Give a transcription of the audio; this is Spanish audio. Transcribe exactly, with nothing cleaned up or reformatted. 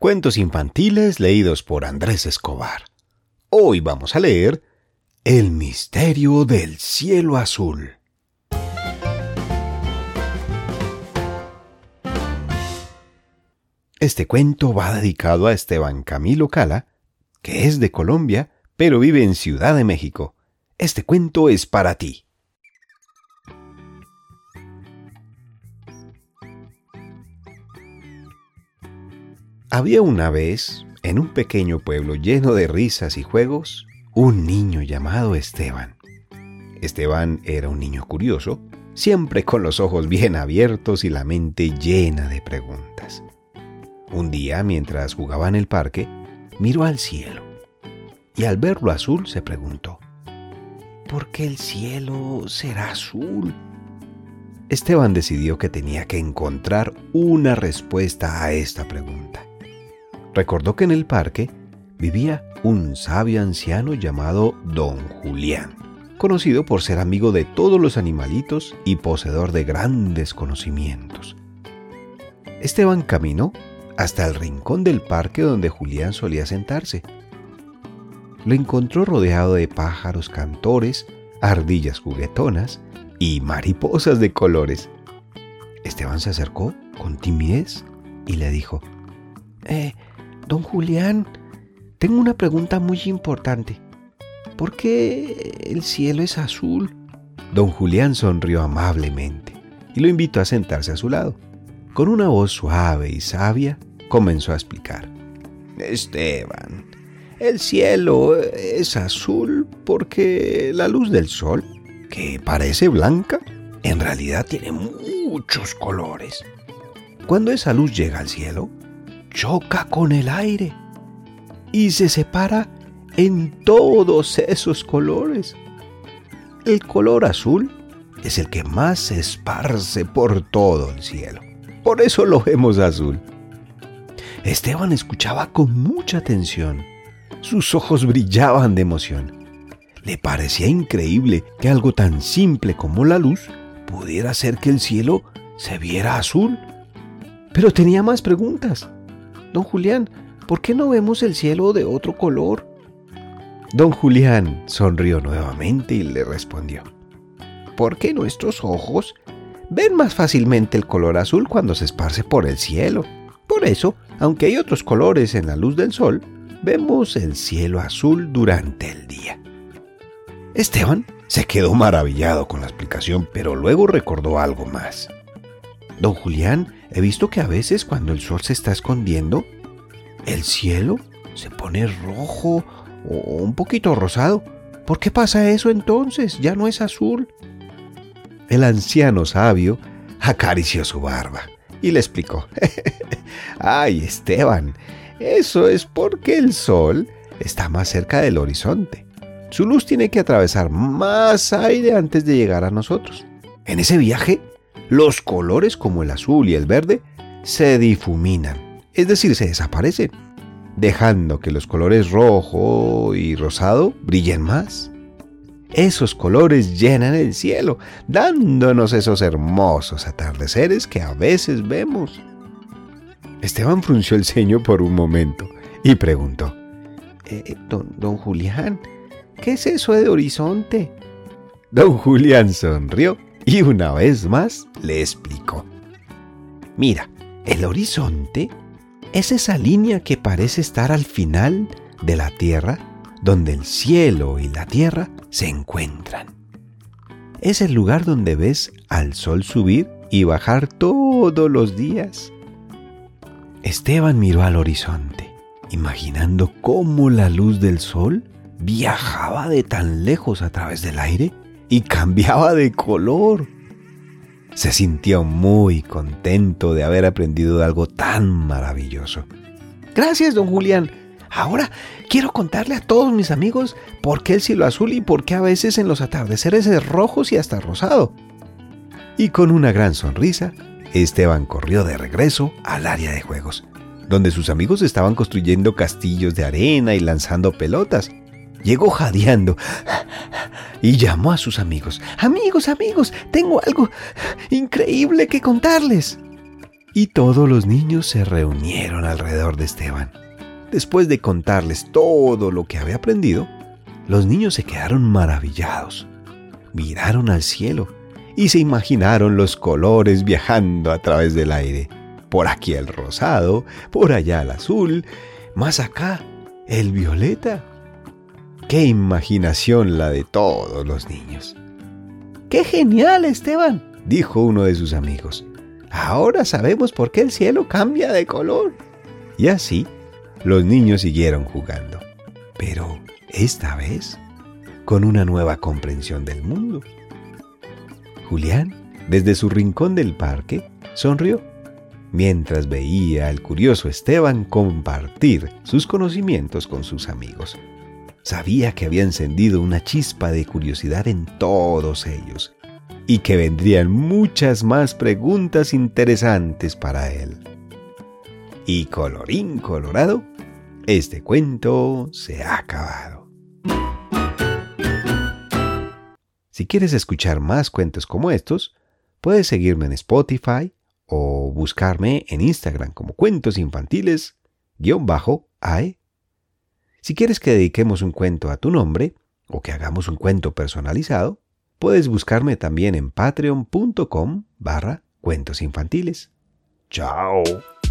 Cuentos infantiles leídos por Andrés Escobar. Hoy vamos a leer El misterio del cielo azul. Este cuento va dedicado a Esteban Camilo Cala, que es de Colombia, pero vive en Ciudad de México. Este cuento es para ti. Había una vez, en un pequeño pueblo lleno de risas y juegos, un niño llamado Esteban. Esteban era un niño curioso, siempre con los ojos bien abiertos y la mente llena de preguntas. Un día, mientras jugaba en el parque, miró al cielo y al verlo azul se preguntó: ¿por qué el cielo será azul? Esteban decidió que tenía que encontrar una respuesta a esta pregunta. Recordó que en el parque vivía un sabio anciano llamado Don Julián, conocido por ser amigo de todos los animalitos y poseedor de grandes conocimientos. Esteban caminó hasta el rincón del parque donde Julián solía sentarse. Lo encontró rodeado de pájaros cantores, ardillas juguetonas y mariposas de colores. Esteban se acercó con timidez y le dijo: Eh, don Julián, tengo una pregunta muy importante. ¿Por qué el cielo es azul? Don Julián sonrió amablemente y lo invitó a sentarse a su lado. Con una voz suave y sabia, comenzó a explicar. Esteban, el cielo es azul porque la luz del sol, que parece blanca, en realidad tiene muchos colores. Cuando esa luz llega al cielo, choca con el aire y se separa en todos esos colores. El color azul es el que más se esparce por todo el cielo. Por eso lo vemos azul. Esteban escuchaba con mucha atención. Sus ojos brillaban de emoción. Le parecía increíble que algo tan simple como la luz pudiera hacer que el cielo se viera azul. Pero tenía más preguntas. Don Julián, ¿por qué no vemos el cielo de otro color? Don Julián sonrió nuevamente y le respondió: porque nuestros ojos ven más fácilmente el color azul cuando se esparce por el cielo. Por eso, aunque hay otros colores en la luz del sol, vemos el cielo azul durante el día. Esteban se quedó maravillado con la explicación, pero luego recordó algo más. Don Julián, he visto que a veces cuando el sol se está escondiendo, el cielo se pone rojo o un poquito rosado. ¿Por qué pasa eso entonces? Ya no es azul. El anciano sabio acarició su barba y le explicó: ¡ay, Esteban! Eso es porque el sol está más cerca del horizonte. Su luz tiene que atravesar más aire antes de llegar a nosotros. En ese viaje, los colores como el azul y el verde se difuminan, es decir, se desaparecen, dejando que los colores rojo y rosado brillen más. Esos colores llenan el cielo, dándonos esos hermosos atardeceres que a veces vemos. Esteban frunció el ceño por un momento y preguntó: eh, don, don Julián, ¿qué es eso de horizonte? Don Julián sonrió y una vez más le explicó: mira, el horizonte es esa línea que parece estar al final de la tierra, donde el cielo y la tierra se encuentran. Es el lugar donde ves al sol subir y bajar todos los días. Esteban miró al horizonte, imaginando cómo la luz del sol viajaba de tan lejos a través del aire y cambiaba de color. Se sintió muy contento de haber aprendido algo tan maravilloso. Gracias, don Julián. Ahora quiero contarle a todos mis amigos por qué el cielo azul y por qué a veces en los atardeceres es rojo y hasta rosado. Y con una gran sonrisa, Esteban corrió de regreso al área de juegos, donde sus amigos estaban construyendo castillos de arena y lanzando pelotas. Llegó jadeando y llamó a sus amigos. Amigos, amigos, tengo algo increíble que contarles. Y todos los niños se reunieron alrededor de Esteban. Después de contarles todo lo que había aprendido, los niños se quedaron maravillados. Miraron al cielo y se imaginaron los colores viajando a través del aire. Por aquí el rosado, por allá el azul, más acá el violeta. ¡Qué imaginación la de todos los niños! ¡Qué genial, Esteban!, dijo uno de sus amigos. Ahora sabemos por qué el cielo cambia de color. Y así, los niños siguieron jugando. Pero esta vez, con una nueva comprensión del mundo. Julián, desde su rincón del parque, sonrió, mientras veía al curioso Esteban compartir sus conocimientos con sus amigos. Sabía que había encendido una chispa de curiosidad en todos ellos, y que vendrían muchas más preguntas interesantes para él. Y colorín colorado, este cuento se ha acabado. Si quieres escuchar más cuentos como estos, puedes seguirme en Spotify o buscarme en Instagram como Cuentos Infantiles guión bajo A E. Si quieres que dediquemos un cuento a tu nombre o que hagamos un cuento personalizado, puedes buscarme también en patreon punto com barra cuentos infantiles. ¡Chao!